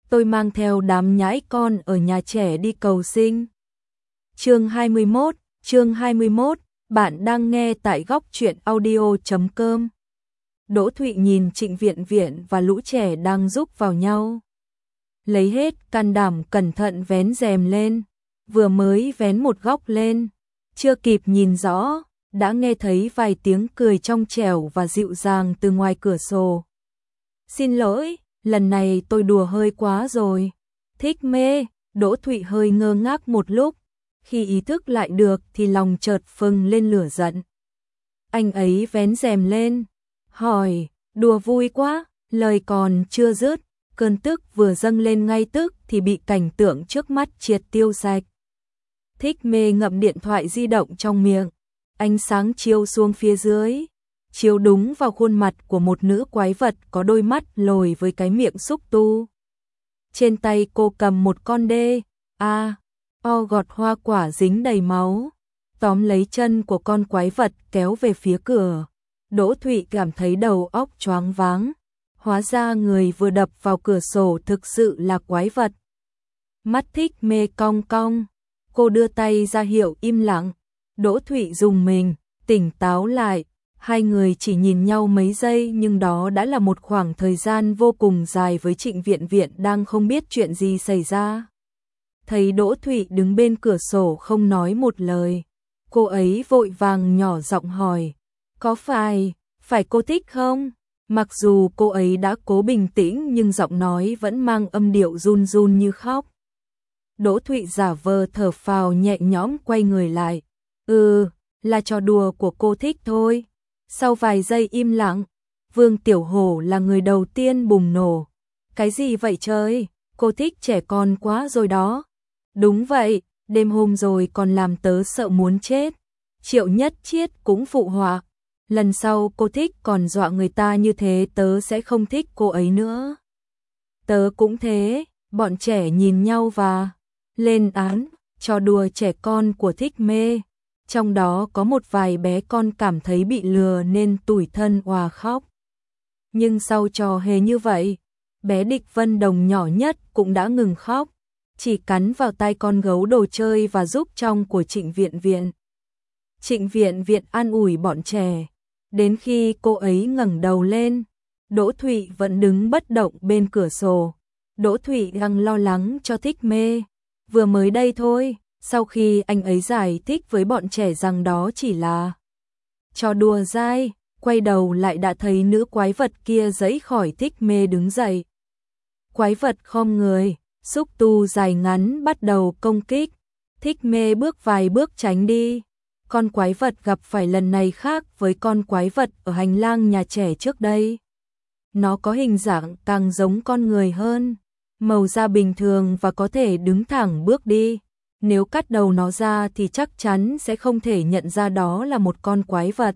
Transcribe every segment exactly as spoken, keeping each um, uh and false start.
tôi mang theo đám nhãi con ở nhà trẻ đi cầu sinh. Chương hai mươi mốt, chương hai mươi mốt, bạn đang nghe tại góc truyện audio chấm com. Đỗ Thụy nhìn Trịnh Viện Viện và lũ trẻ đang giúp vào nhau. Lấy hết can đảm cẩn thận vén rèm lên, vừa mới vén một góc lên, chưa kịp nhìn rõ, đã nghe thấy vài tiếng cười trong trẻo và dịu dàng từ ngoài cửa sổ. Xin lỗi, lần này tôi đùa hơi quá rồi. Thích mê, Đỗ Thụy hơi ngơ ngác một lúc, khi ý thức lại được thì lòng chợt phừng lên lửa giận. Anh ấy vén rèm lên, hỏi, đùa vui quá, lời còn chưa dứt, cơn tức vừa dâng lên ngay tức thì bị cảnh tượng trước mắt triệt tiêu sạch. Thích mê ngậm điện thoại di động trong miệng, ánh sáng chiếu xuống phía dưới, chiếu đúng vào khuôn mặt của một nữ quái vật có đôi mắt lồi với cái miệng xúc tu. Trên tay cô cầm một con đê, a, o gọt hoa quả dính đầy máu, tóm lấy chân của con quái vật kéo về phía cửa. Đỗ Thụy cảm thấy đầu óc choáng váng, hóa ra người vừa đập vào cửa sổ thực sự là quái vật. Mắt Thích mê cong cong, cô đưa tay ra hiệu im lặng. Đỗ Thụy dùng mình, tỉnh táo lại, hai người chỉ nhìn nhau mấy giây nhưng đó đã là một khoảng thời gian vô cùng dài với Trịnh Viện Viện đang không biết chuyện gì xảy ra. Thấy Đỗ Thụy đứng bên cửa sổ không nói một lời, cô ấy vội vàng nhỏ giọng hỏi, có phải, phải cô thích không? Mặc dù cô ấy đã cố bình tĩnh nhưng giọng nói vẫn mang âm điệu run run như khóc. Đỗ Thụy giả vờ thở phào nhẹ nhõm quay người lại. Ừ, là trò đùa của cô thích thôi. Sau vài giây im lặng, Vương Tiểu Hổ là người đầu tiên bùng nổ. Cái gì vậy trời, cô thích trẻ con quá rồi đó. Đúng vậy, đêm hôm rồi còn làm tớ sợ muốn chết. Triệu Nhất Chiết cũng phụ họa. Lần sau cô thích còn dọa người ta như thế tớ sẽ không thích cô ấy nữa. Tớ cũng thế, bọn trẻ nhìn nhau và lên án, trò đùa trẻ con của Thích mê. Trong đó có một vài bé con cảm thấy bị lừa nên tủi thân òa khóc. Nhưng sau trò hề như vậy, bé Địch Vân Đồng nhỏ nhất cũng đã ngừng khóc, chỉ cắn vào tay con gấu đồ chơi và giúp trong của Trịnh Viện Viện. Trịnh Viện Viện an ủi bọn trẻ, đến khi cô ấy ngẩng đầu lên, Đỗ Thụy vẫn đứng bất động bên cửa sổ. Đỗ Thụy đang lo lắng cho Thích mê, vừa mới đây thôi. Sau khi anh ấy giải thích với bọn trẻ rằng đó chỉ là trò đùa dai, quay đầu lại đã thấy nữ quái vật kia giãy khỏi Thích mê đứng dậy. Quái vật khom người, xúc tu dài ngắn bắt đầu công kích. Thích mê bước vài bước tránh đi. Con quái vật gặp phải lần này khác với con quái vật ở hành lang nhà trẻ trước đây. Nó có hình dạng càng giống con người hơn, màu da bình thường và có thể đứng thẳng bước đi. Nếu cắt đầu nó ra thì chắc chắn sẽ không thể nhận ra đó là một con quái vật.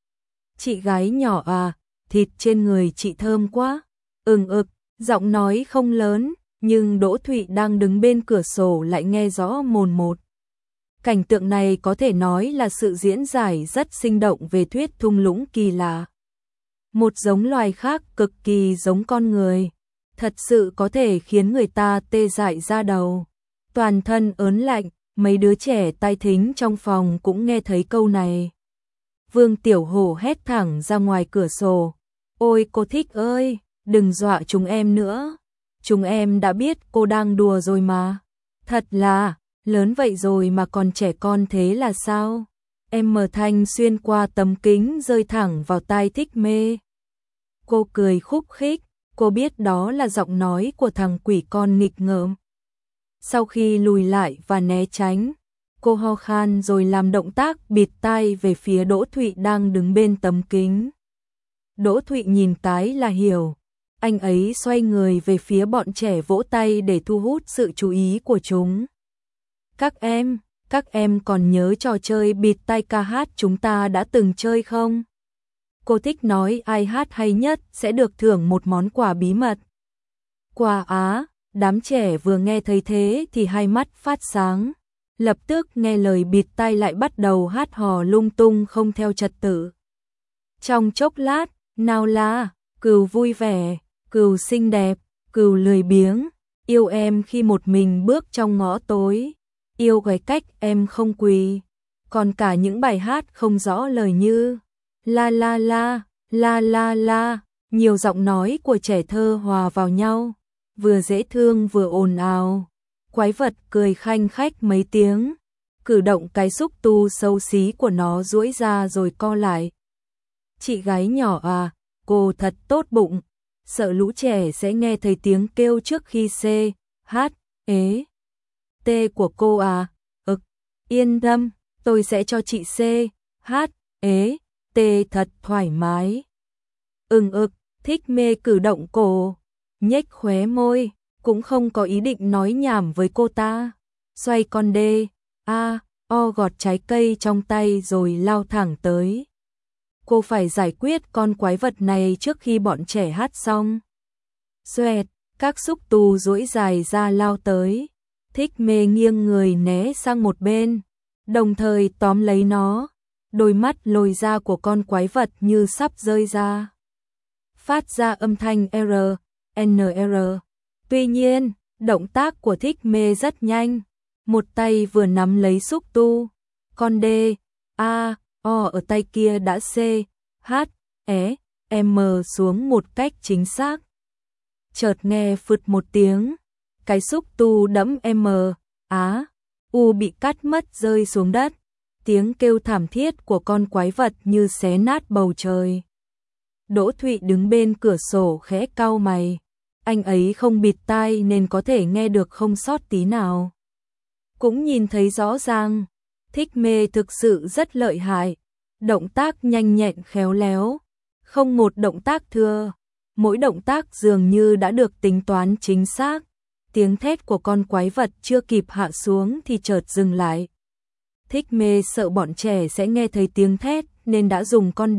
Chị gái nhỏ à, thịt trên người chị thơm quá. Ừng ực, giọng nói không lớn, nhưng Đỗ Thụy đang đứng bên cửa sổ lại nghe rõ mồn một. Cảnh tượng này có thể nói là sự diễn giải rất sinh động về thuyết thung lũng kỳ lạ. Một giống loài khác cực kỳ giống con người, thật sự có thể khiến người ta tê dại da đầu. Toàn thân ớn lạnh, mấy đứa trẻ tai thính trong phòng cũng nghe thấy câu này. Vương Tiểu Hổ hét thẳng ra ngoài cửa sổ. Ôi cô Thích ơi, đừng dọa chúng em nữa. Chúng em đã biết cô đang đùa rồi mà. Thật là, lớn vậy rồi mà còn trẻ con thế là sao? Em mở thanh xuyên qua tấm kính rơi thẳng vào tai Thích mê. Cô cười khúc khích, cô biết đó là giọng nói của thằng quỷ con nghịch ngợm. Sau khi lùi lại và né tránh, cô ho khan rồi làm động tác bịt tai về phía Đỗ Thụy đang đứng bên tấm kính. Đỗ Thụy nhìn cái là hiểu, anh ấy xoay người về phía bọn trẻ vỗ tay để thu hút sự chú ý của chúng. Các em, các em còn nhớ trò chơi bịt tai ca hát chúng ta đã từng chơi không? Cô Thích nói ai hát hay nhất sẽ được thưởng một món quà bí mật. Quà á? Đám trẻ vừa nghe thấy thế thì hai mắt phát sáng, lập tức nghe lời bịt tai lại bắt đầu hát hò lung tung không theo trật tự. Trong chốc lát, nào là cừu vui vẻ, cừu xinh đẹp, cừu lười biếng, yêu em khi một mình bước trong ngõ tối, yêu cái cách em không quỳ, còn cả những bài hát không rõ lời như la la la, la la la, nhiều giọng nói của trẻ thơ hòa vào nhau, vừa dễ thương vừa ồn ào. Quái vật cười khanh khách mấy tiếng, cử động cái xúc tu xấu xí của nó duỗi ra rồi co lại. Chị gái nhỏ à, cô thật tốt bụng, sợ lũ trẻ sẽ nghe thấy tiếng kêu trước khi C, H, ế, T của cô à, ực, yên tâm, tôi sẽ cho chị C, H, ế, T thật thoải mái. Ưng ực, Thích Mê cử động cổ, nhếch khóe môi, cũng không có ý định nói nhảm với cô ta. Xoay con D, A, O gọt trái cây trong tay rồi lao thẳng tới. Cô phải giải quyết con quái vật này trước khi bọn trẻ hát xong. Xoẹt, các xúc tu duỗi dài ra lao tới. Thích Mê nghiêng người né sang một bên, đồng thời tóm lấy nó. Đôi mắt lồi ra của con quái vật như sắp rơi ra, phát ra âm thanh R, N R. Tuy nhiên, động tác của Thích Mê rất nhanh. Một tay vừa nắm lấy xúc tu, con D, A, O ở tay kia đã C, H, E, M xuống một cách chính xác. Chợt nghe phụt một tiếng, cái xúc tu đẫm M, Á, U bị cắt mất rơi xuống đất. Tiếng kêu thảm thiết của con quái vật như xé nát bầu trời. Đỗ Thụy đứng bên cửa sổ khẽ cau mày. Anh ấy không bịt tai nên có thể nghe được không sót tí nào. Cũng nhìn thấy rõ ràng, Thích Mê thực sự rất lợi hại. Động tác nhanh nhẹn khéo léo, không một động tác thừa. Mỗi động tác dường như đã được tính toán chính xác. Tiếng thét của con quái vật chưa kịp hạ xuống thì chợt dừng lại. Thích Mê sợ bọn trẻ sẽ nghe thấy tiếng thét nên đã dùng con D,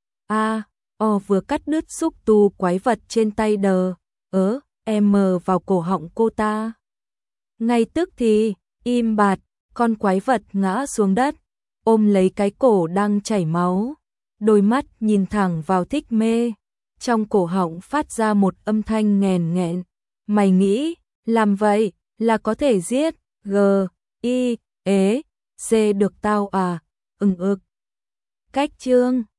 A, O vừa cắt đứt xúc tu quái vật trên tay đờ, ớ, M vào cổ họng cô ta. Ngay tức thì, im bạt, con quái vật ngã xuống đất, ôm lấy cái cổ đang chảy máu. Đôi mắt nhìn thẳng vào Thích Mê, trong cổ họng phát ra một âm thanh nghèn nghẹn. Mày nghĩ, làm vậy là có thể giết G, I, ế, C được tao à? Ưng ực. Cách chương